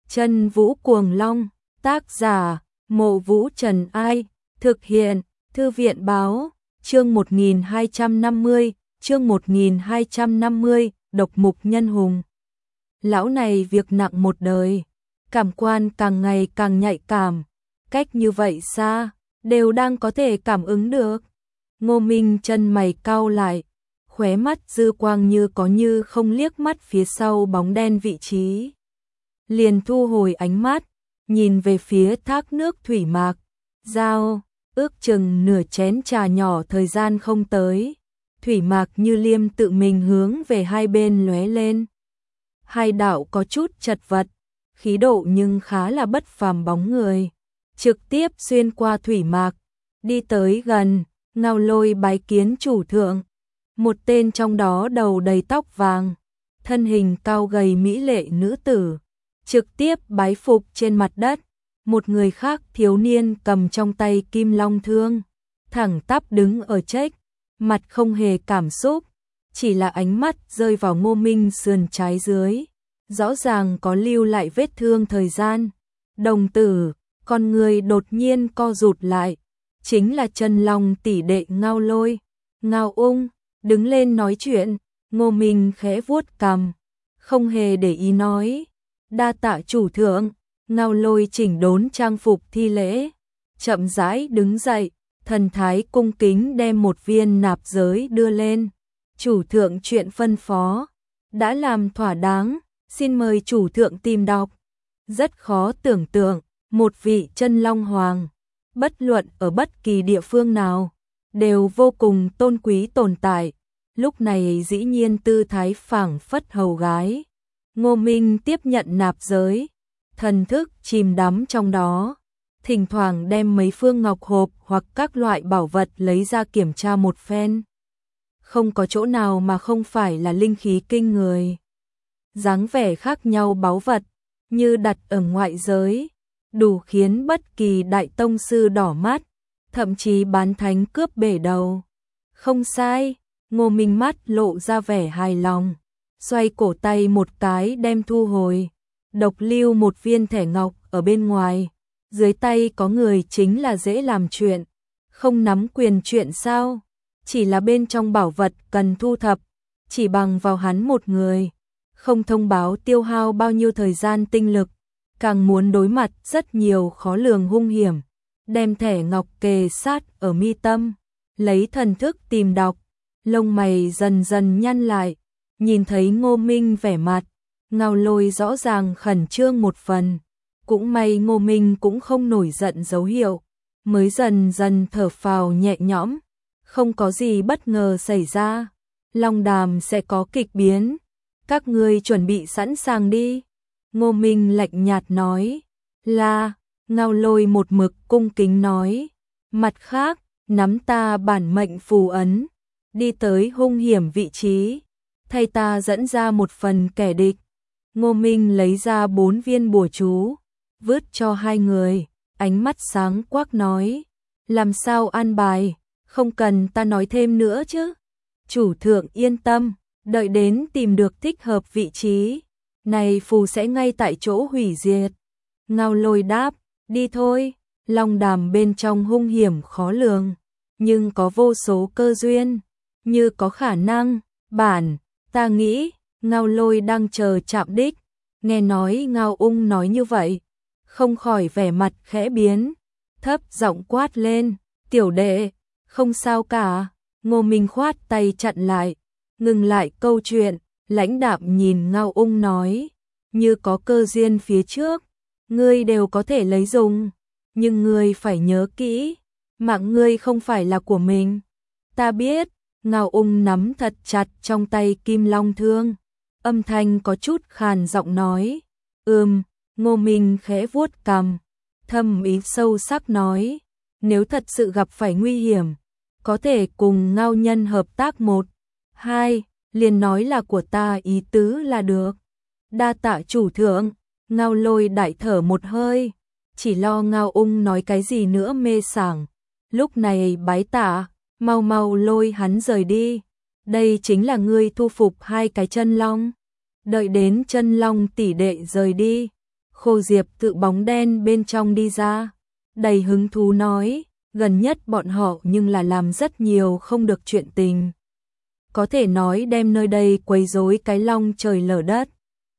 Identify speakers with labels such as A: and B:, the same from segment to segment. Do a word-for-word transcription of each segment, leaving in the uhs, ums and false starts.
A: Chân Vũ Cuồng Long, tác giả, Mộ Vũ Trần Ai, thực hiện, Thư viện Báo, chương một nghìn hai trăm năm mươi, chương một nghìn hai trăm năm mươi, Độc Mục Nhân Hùng. Lão này việc nặng một đời, cảm quan càng ngày càng nhạy cảm, cách như vậy xa, đều đang có thể cảm ứng được. Ngô Minh chân mày cau lại, khóe mắt dư quang như có như không liếc mắt phía sau bóng đen vị trí. Liền thu hồi ánh mắt, nhìn về phía thác nước thủy mạc, giao, ước chừng nửa chén trà nhỏ thời gian không tới. Thủy mạc như liêm tự mình hướng về hai bên lóe lên. Hai đạo có chút chật vật, khí độ nhưng khá là bất phàm bóng người. Trực tiếp xuyên qua thủy mạc, đi tới gần, Ngao Lôi bái kiến chủ thượng. Một tên trong đó đầu đầy tóc vàng, thân hình cao gầy mỹ lệ nữ tử, trực tiếp bái phục trên mặt đất. Một người khác thiếu niên cầm trong tay kim long thương, thẳng tắp đứng ở trách, mặt không hề cảm xúc, chỉ là ánh mắt rơi vào Ngô Minh sườn trái dưới, rõ ràng có lưu lại vết thương thời gian. Đồng tử, con người đột nhiên co rụt lại, chính là chân long tỷ đệ Ngao Lôi, Ngao Ung, đứng lên nói chuyện. Ngô Minh khẽ vuốt cằm, không hề để ý nói, đa tạ chủ thượng. Ngao Lôi chỉnh đốn trang phục thi lễ, chậm rãi đứng dậy, thần thái cung kính đem một viên nạp giới đưa lên. Chủ thượng chuyện phân phó đã làm thỏa đáng, xin mời chủ thượng tìm đọc. Rất khó tưởng tượng, một vị chân long hoàng, bất luận ở bất kỳ địa phương nào, đều vô cùng tôn quý tồn tại. Lúc này dĩ nhiên tư thái phảng phất hầu gái. Ngô Minh tiếp nhận nạp giới, thần thức chìm đắm trong đó, thỉnh thoảng đem mấy phương ngọc hộp hoặc các loại bảo vật lấy ra kiểm tra một phen. Không có chỗ nào mà không phải là linh khí kinh người. Dáng vẻ khác nhau báu vật, như đặt ở ngoại giới, đủ khiến bất kỳ đại tông sư đỏ mắt, thậm chí bán thánh cướp bể đầu. Không sai, Ngô Minh mắt lộ ra vẻ hài lòng, xoay cổ tay một cái đem thu hồi, độc lưu một viên thẻ ngọc ở bên ngoài. Dưới tay có người chính là dễ làm chuyện, không nắm quyền chuyện sao? Chỉ là bên trong bảo vật cần thu thập, chỉ bằng vào hắn một người, không thông báo tiêu hao bao nhiêu thời gian tinh lực, càng muốn đối mặt rất nhiều khó lường hung hiểm. Đem thẻ ngọc kề sát ở mi tâm, lấy thần thức tìm đọc, lông mày dần dần nhăn lại, nhìn thấy Ngô Minh vẻ mặt, Ngao Lôi rõ ràng khẩn trương một phần. Cũng may Ngô Minh cũng không nổi giận dấu hiệu, mới dần dần thở phào nhẹ nhõm, không có gì bất ngờ xảy ra. Long Đàm sẽ có kịch biến, các ngươi chuẩn bị sẵn sàng đi. Ngô Minh lạnh nhạt nói, là, Ngao Lôi một mực cung kính nói, mặt khác, nắm ta bản mệnh phù ấn, đi tới hung hiểm vị trí, thay ta dẫn ra một phần kẻ địch. Ngô Minh lấy ra bốn viên bùa chú, vứt cho hai người, ánh mắt sáng quắc nói, làm sao an bài, không cần ta nói thêm nữa chứ. Chủ thượng yên tâm, đợi đến tìm được thích hợp vị trí, này phù sẽ ngay tại chỗ hủy diệt. Ngao Lôi đáp, đi thôi. Long Đàm bên trong hung hiểm khó lường, nhưng có vô số cơ duyên, như có khả năng, bản, ta nghĩ, Ngao Lôi đang chờ chạm đích. Nghe nói Ngao Ung nói như vậy, không khỏi vẻ mặt khẽ biến, thấp giọng quát lên, tiểu đệ, không sao cả. Ngô Minh khoát tay chặn lại, ngừng lại câu chuyện, lãnh đạm nhìn Ngao Ung nói, như có cơ duyên phía trước, ngươi đều có thể lấy dùng, nhưng ngươi phải nhớ kỹ, mạng ngươi không phải là của mình. Ta biết. Ngao Ung nắm thật chặt trong tay kim long thương, âm thanh có chút khàn giọng nói, ừm. Ngô Minh khẽ vuốt cằm, thâm ý sâu sắc nói, nếu thật sự gặp phải nguy hiểm, có thể cùng Ngao nhân hợp tác một, hai, liền nói là của ta ý tứ là được. Đa tạ chủ thượng. Ngao Lôi đại thở một hơi, chỉ lo Ngao Ung nói cái gì nữa mê sảng, lúc này bái tạ, mau mau lôi hắn rời đi. Đây chính là ngươi thu phục hai cái chân long. Đợi đến chân long tỷ đệ rời đi, Khô Diệp tự bóng đen bên trong đi ra, đầy hứng thú nói, gần nhất bọn họ nhưng là làm rất nhiều không được chuyện tình. Có thể nói đem nơi đây quấy rối cái long trời lở đất.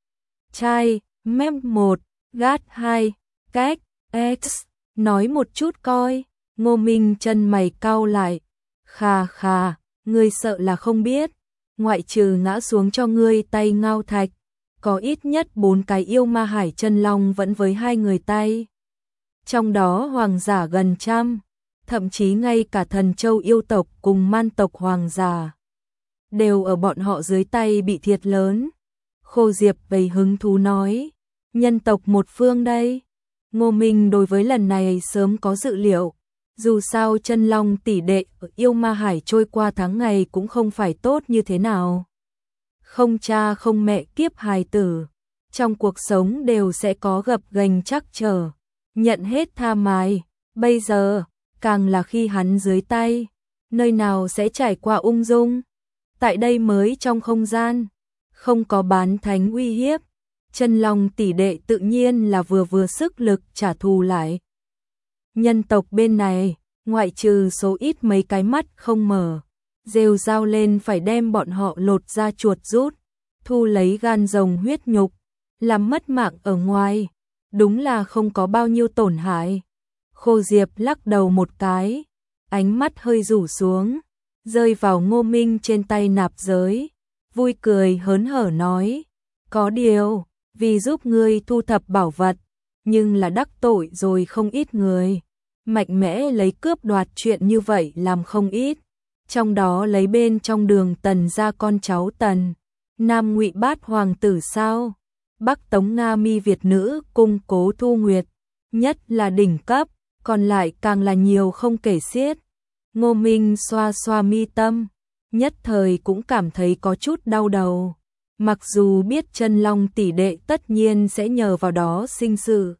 A: Trai, mép một, gát hai, cách, x, nói một chút coi. Ngô Minh chân mày cau lại. Khà khà, ngươi sợ là không biết, ngoại trừ ngã xuống cho ngươi tay ngao thạch, có ít nhất bốn cái yêu ma hải chân long vẫn với hai người tay. Trong đó hoàng giả gần trăm, thậm chí ngay cả thần châu yêu tộc cùng man tộc hoàng giả đều ở bọn họ dưới tay bị thiệt lớn. Khô Diệp đầy hứng thú nói, nhân tộc một phương đây. Ngô Minh đối với lần này sớm có dự liệu, dù sao chân long tỷ đệ ở yêu ma hải trôi qua tháng ngày cũng không phải tốt như thế nào. Không cha không mẹ kiếp hài tử, trong cuộc sống đều sẽ có gập ghềnh trắc trở, nhận hết tha mài, bây giờ, càng là khi hắn dưới tay, nơi nào sẽ trải qua ung dung. Tại đây mới trong không gian, không có bán thánh uy hiếp, chân long tỷ đệ tự nhiên là vừa vừa sức lực trả thù lại. Nhân tộc bên này, ngoại trừ số ít mấy cái mắt không mở, rêu rao lên phải đem bọn họ lột ra chuột rút, thu lấy gan rồng huyết nhục, làm mất mạng ở ngoài, đúng là không có bao nhiêu tổn hại. Khô Diệp lắc đầu một cái, ánh mắt hơi rủ xuống, rơi vào Ngô Minh trên tay nạp giới, vui cười hớn hở nói, có điều, vì giúp ngươi thu thập bảo vật, nhưng là đắc tội rồi không ít người, mạnh mẽ lấy cướp đoạt chuyện như vậy làm không ít, trong đó lấy bên trong Đường Tần ra con cháu Tần, Nam Ngụy Bát hoàng tử sao, Bắc Tống Nga Mi Việt nữ cung Cố Thu Nguyệt, nhất là đỉnh cấp, còn lại càng là nhiều không kể xiết. Ngô Minh xoa xoa mi tâm, nhất thời cũng cảm thấy có chút đau đầu. Mặc dù biết chân long tỷ đệ tất nhiên sẽ nhờ vào đó sinh sự,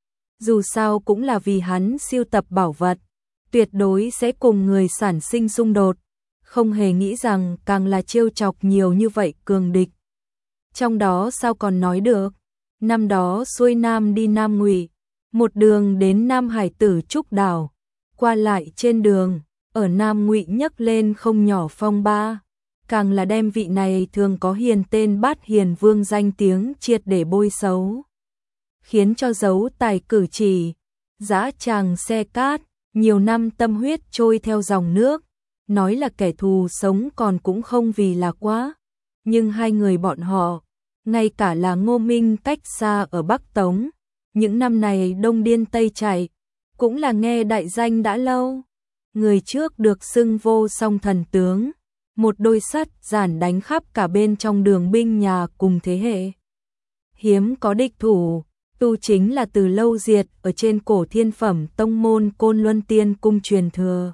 A: dù sao cũng là vì hắn siêu tập bảo vật, tuyệt đối sẽ cùng người sản sinh xung đột, không hề nghĩ rằng càng là trêu chọc nhiều như vậy cường địch. Trong đó sao còn nói được, năm đó xuôi nam đi Nam Ngụy, một đường đến Nam Hải Tử Trúc Đảo, qua lại trên đường, ở Nam Ngụy nhấc lên không nhỏ phong ba, càng là đem vị này thường có hiền tên Bát Hiền Vương danh tiếng triệt để bôi xấu, khiến cho dấu tài cử chỉ, dã tràng xe cát, nhiều năm tâm huyết trôi theo dòng nước, nói là kẻ thù sống còn cũng không vì là quá, nhưng hai người bọn họ, ngay cả là Ngô Minh cách xa ở Bắc Tống, những năm này đông điên tây chạy, cũng là nghe đại danh đã lâu. Người trước được xưng vô song thần tướng, một đôi sắt giản đánh khắp cả bên trong đường binh nhà cùng thế hệ. Hiếm có địch thủ, tu chính là từ lâu diệt ở trên cổ thiên phẩm tông môn Côn Luân Tiên cung truyền thừa.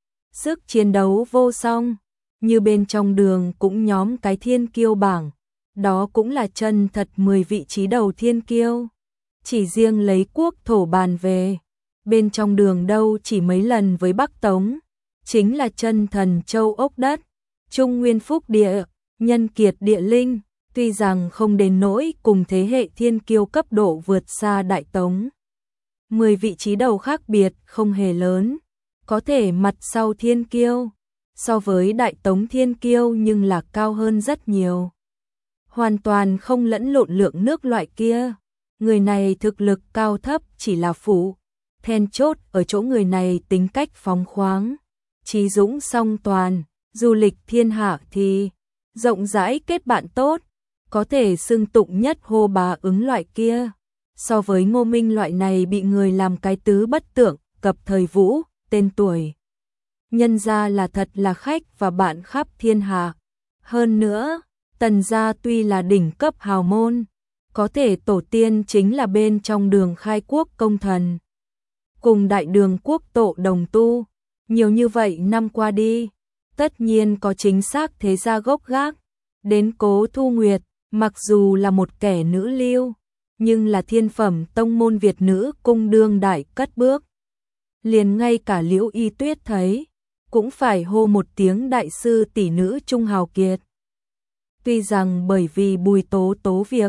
A: Sức chiến đấu vô song, như bên trong đường cũng nhóm cái thiên kiêu bảng, đó cũng là chân thật mười vị trí đầu thiên kiêu. Chỉ riêng lấy quốc thổ bàn về, bên trong đường đâu chỉ mấy lần với Bắc Tống, chính là chân thần châu ốc đất, trung nguyên phúc địa, nhân kiệt địa linh, tuy rằng không đến nỗi cùng thế hệ thiên kiêu cấp độ vượt xa Đại Tống. Mười vị trí đầu khác biệt không hề lớn, có thể mặt sau thiên kiêu, so với Đại Tống thiên kiêu nhưng là cao hơn rất nhiều. Hoàn toàn không lẫn lộn lượng nước loại kia, người này thực lực cao thấp chỉ là phụ. Then chốt ở chỗ người này tính cách phóng khoáng, trí dũng song toàn, du lịch thiên hạ thì rộng rãi kết bạn tốt, có thể xưng tụng nhất hô bá ứng loại kia. So với Ngô Minh loại này bị người làm cái tứ bất tượng, cập thời vũ, tên tuổi. Nhân gia là thật là khách và bạn khắp thiên hạ. Hơn nữa, Tần gia tuy là đỉnh cấp hào môn, có thể tổ tiên chính là bên trong đường khai quốc công thần. Cùng đại đường quốc tổ đồng tu, nhiều như vậy năm qua đi, tất nhiên có chính xác thế gia gốc gác. Đến Cố Thu Nguyệt, mặc dù là một kẻ nữ lưu, nhưng là thiên phẩm tông môn Việt nữ cung đương đại cất bước. Liền ngay cả Liễu Y Tuyết thấy, cũng phải hô một tiếng đại sư tỷ nữ trung hào kiệt. Tuy rằng bởi vì Bùi Tố Tố việc,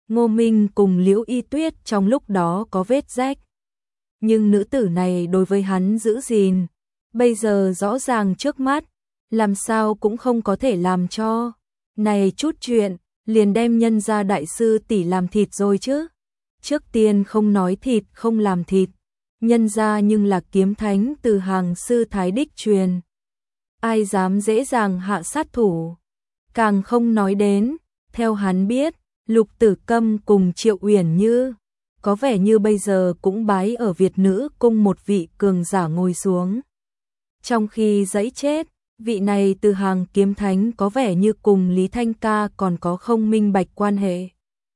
A: Ngô Minh cùng Liễu Y Tuyết trong lúc đó có vết rách. Nhưng nữ tử này đối với hắn giữ gìn, bây giờ rõ ràng trước mắt, làm sao cũng không có thể làm cho. Này chút chuyện, liền đem nhân gia đại sư tỷ làm thịt rồi chứ. Trước tiên không nói thịt không làm thịt, nhân gia nhưng là kiếm thánh từ hàng sư thái đích truyền. Ai dám dễ dàng hạ sát thủ. Càng không nói đến, theo hắn biết, Lục Tử Câm cùng Triệu Uyển Như, có vẻ như bây giờ cũng bái ở Việt Nữ cung một vị cường giả ngồi xuống. Trong khi dẫy chết, vị này từ hàng kiếm thánh có vẻ như cùng Lý Thanh Ca còn có không minh bạch quan hệ.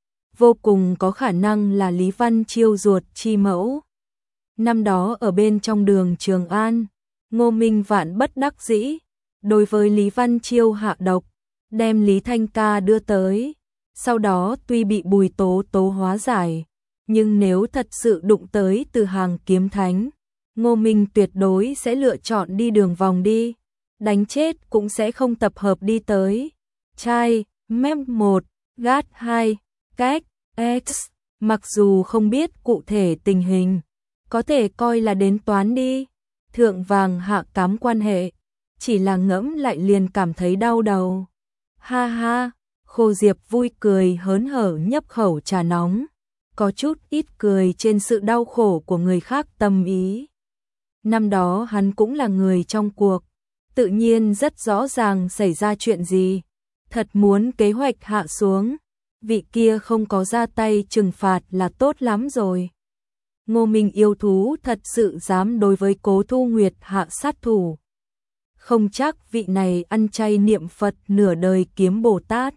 A: Vô cùng có khả năng là Lý Văn Chiêu ruột chi mẫu. Năm đó ở bên trong đường Trường An, Ngô Minh vạn bất đắc dĩ, đối với Lý Văn Chiêu hạ độc, đem Lý Thanh Ca đưa tới. Sau đó tuy bị Bùi Tố Tố hóa giải, nhưng nếu thật sự đụng tới từ hàng kiếm thánh, Ngô Minh tuyệt đối sẽ lựa chọn đi đường vòng đi, đánh chết cũng sẽ không tập hợp đi tới. Trai, mép một, gát hai, cách, X, mặc dù không biết cụ thể tình hình, có thể coi là đến toán đi, thượng vàng hạ cám quan hệ, chỉ là ngẫm lại liền cảm thấy đau đầu. Ha ha, Khô Diệp vui cười hớn hở nhấp khẩu trà nóng, có chút ít cười trên sự đau khổ của người khác tâm ý. Năm đó hắn cũng là người trong cuộc, tự nhiên rất rõ ràng xảy ra chuyện gì, thật muốn kế hoạch hạ xuống, vị kia không có ra tay trừng phạt là tốt lắm rồi. Ngô Minh yêu thú thật sự dám đối với Cố Thu Nguyệt hạ sát thủ. Không chắc vị này ăn chay niệm Phật nửa đời kiếm Bồ Tát,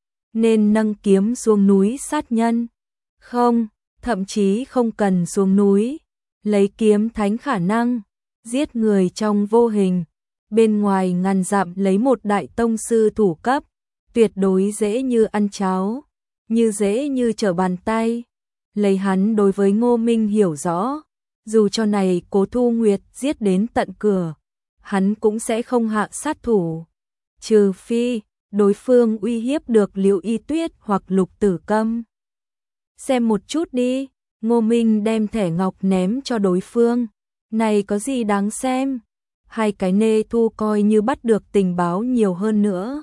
A: nên nâng kiếm xuống núi sát nhân. Không, thậm chí không cần xuống núi, lấy kiếm thánh khả năng, giết người trong vô hình, bên ngoài ngàn dặm lấy một đại tông sư thủ cấp, tuyệt đối dễ như ăn cháo, như dễ như trở bàn tay. Lấy hắn đối với Ngô Minh hiểu rõ, dù cho này Cố Thu Nguyệt giết đến tận cửa, hắn cũng sẽ không hạ sát thủ, trừ phi đối phương uy hiếp được Liễu Y Tuyết hoặc Lục Tử Câm. Xem một chút đi, Ngô Minh đem thẻ ngọc ném cho đối phương. Này có gì đáng xem? Hai cái nê thu coi như bắt được tình báo nhiều hơn nữa.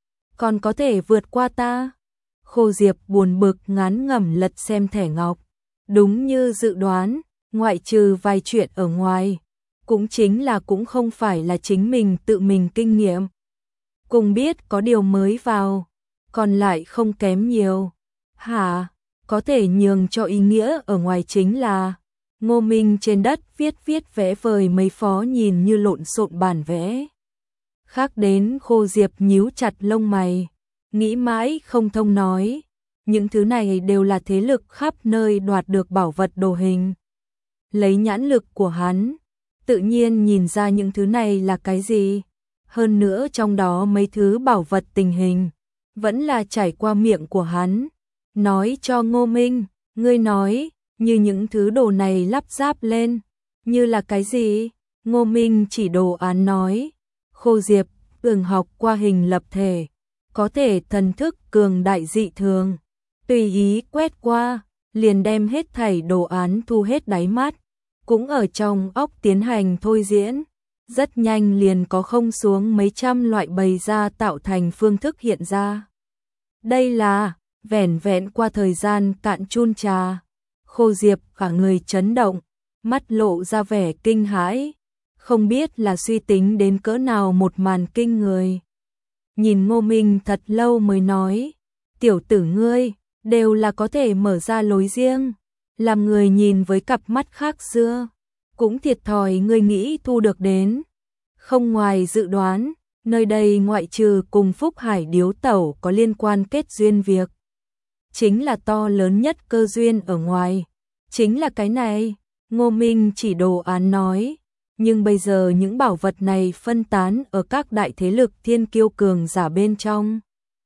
A: Còn có thể vượt qua ta? Khô Diệp buồn bực ngán ngẩm lật xem thẻ ngọc. Đúng như dự đoán, ngoại trừ vài chuyện ở ngoài, cũng chính là cũng không phải là chính mình tự mình kinh nghiệm. Cùng biết có điều mới vào, còn lại không kém nhiều. Hả? Có thể nhường cho ý nghĩa ở ngoài chính là Ngô Minh trên đất viết viết vẽ vời mấy phó nhìn như lộn xộn bản vẽ. Khác đến Khô Diệp nhíu chặt lông mày, nghĩ mãi không thông nói, những thứ này đều là thế lực khắp nơi đoạt được bảo vật đồ hình. Lấy nhãn lực của hắn, tự nhiên nhìn ra những thứ này là cái gì. Hơn nữa trong đó mấy thứ bảo vật tình hình, vẫn là trải qua miệng của hắn. Nói cho Ngô Minh, ngươi nói, như những thứ đồ này lắp ráp lên, như là cái gì? Ngô Minh chỉ đồ án nói, Khô Diệp, từng học qua hình lập thể, có thể thần thức cường đại dị thường, tùy ý quét qua, liền đem hết thảy đồ án thu hết đáy mắt, cũng ở trong óc tiến hành thôi diễn, rất nhanh liền có không xuống mấy trăm loại bày ra tạo thành phương thức hiện ra. Đây là vẻn vẹn qua thời gian cạn chun trà, Khô Diệp cả người chấn động, mắt lộ ra vẻ kinh hãi, không biết là suy tính đến cỡ nào một màn kinh người. Nhìn Ngô Minh thật lâu mới nói, tiểu tử ngươi, đều là có thể mở ra lối riêng, làm người nhìn với cặp mắt khác xưa, cũng thiệt thòi ngươi nghĩ thu được đến. Không ngoài dự đoán, nơi đây ngoại trừ cùng Phúc Hải điếu tẩu có liên quan kết duyên việc, chính là to lớn nhất cơ duyên ở ngoài, chính là cái này. Ngô Minh chỉ đồ án nói, nhưng bây giờ những bảo vật này phân tán ở các đại thế lực thiên kiêu cường giả bên trong.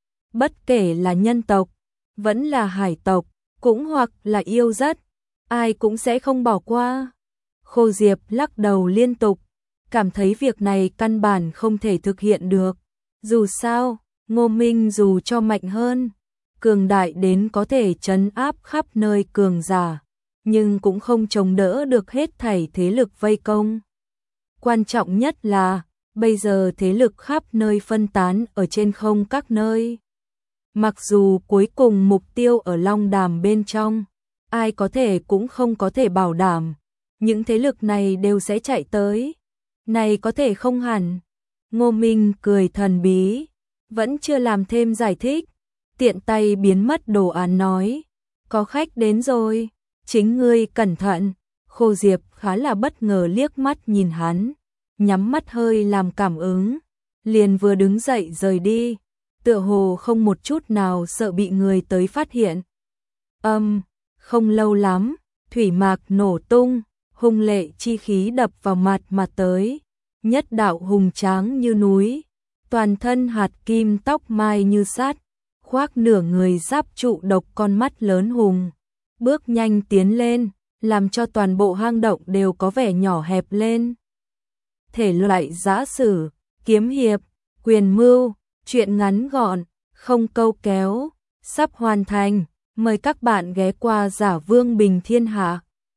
A: Bất kể là nhân tộc, vẫn là hải tộc, cũng hoặc là yêu rất, ai cũng sẽ không bỏ qua. Khô Diệp lắc đầu liên tục, cảm thấy việc này căn bản không thể thực hiện được. Dù sao, Ngô Minh dù cho mạnh hơn, cường đại đến có thể trấn áp khắp nơi cường giả, nhưng cũng không chống đỡ được hết thảy thế lực vây công. Quan trọng nhất là, bây giờ thế lực khắp nơi phân tán ở trên không các nơi. Mặc dù cuối cùng mục tiêu ở Long Đàm bên trong, ai có thể cũng không có thể bảo đảm, những thế lực này đều sẽ chạy tới. Này có thể không hẳn. Ngô Minh cười thần bí, vẫn chưa làm thêm giải thích, tiện tay biến mất đồ án nói, có khách đến rồi, chính ngươi cẩn thận. Khô Diệp khá là bất ngờ liếc mắt nhìn hắn, nhắm mắt hơi làm cảm ứng, liền vừa đứng dậy rời đi, tựa hồ không một chút nào sợ bị người tới phát hiện. Âm, không lâu lắm, thủy mạc nổ tung, hung lệ chi khí đập vào mặt mà tới, nhất đạo hùng tráng như núi, toàn thân hạt kim tóc mai như sát, khoác nửa người giáp trụ độc con mắt lớn hùng, bước nhanh tiến lên, làm cho toàn bộ hang động đều có vẻ nhỏ hẹp lên. Thể loại giã sử, kiếm hiệp, quyền mưu, truyện ngắn gọn, không câu kéo, sắp hoàn thành, mời các bạn ghé qua Giả Vương Bình Thiên Hạ.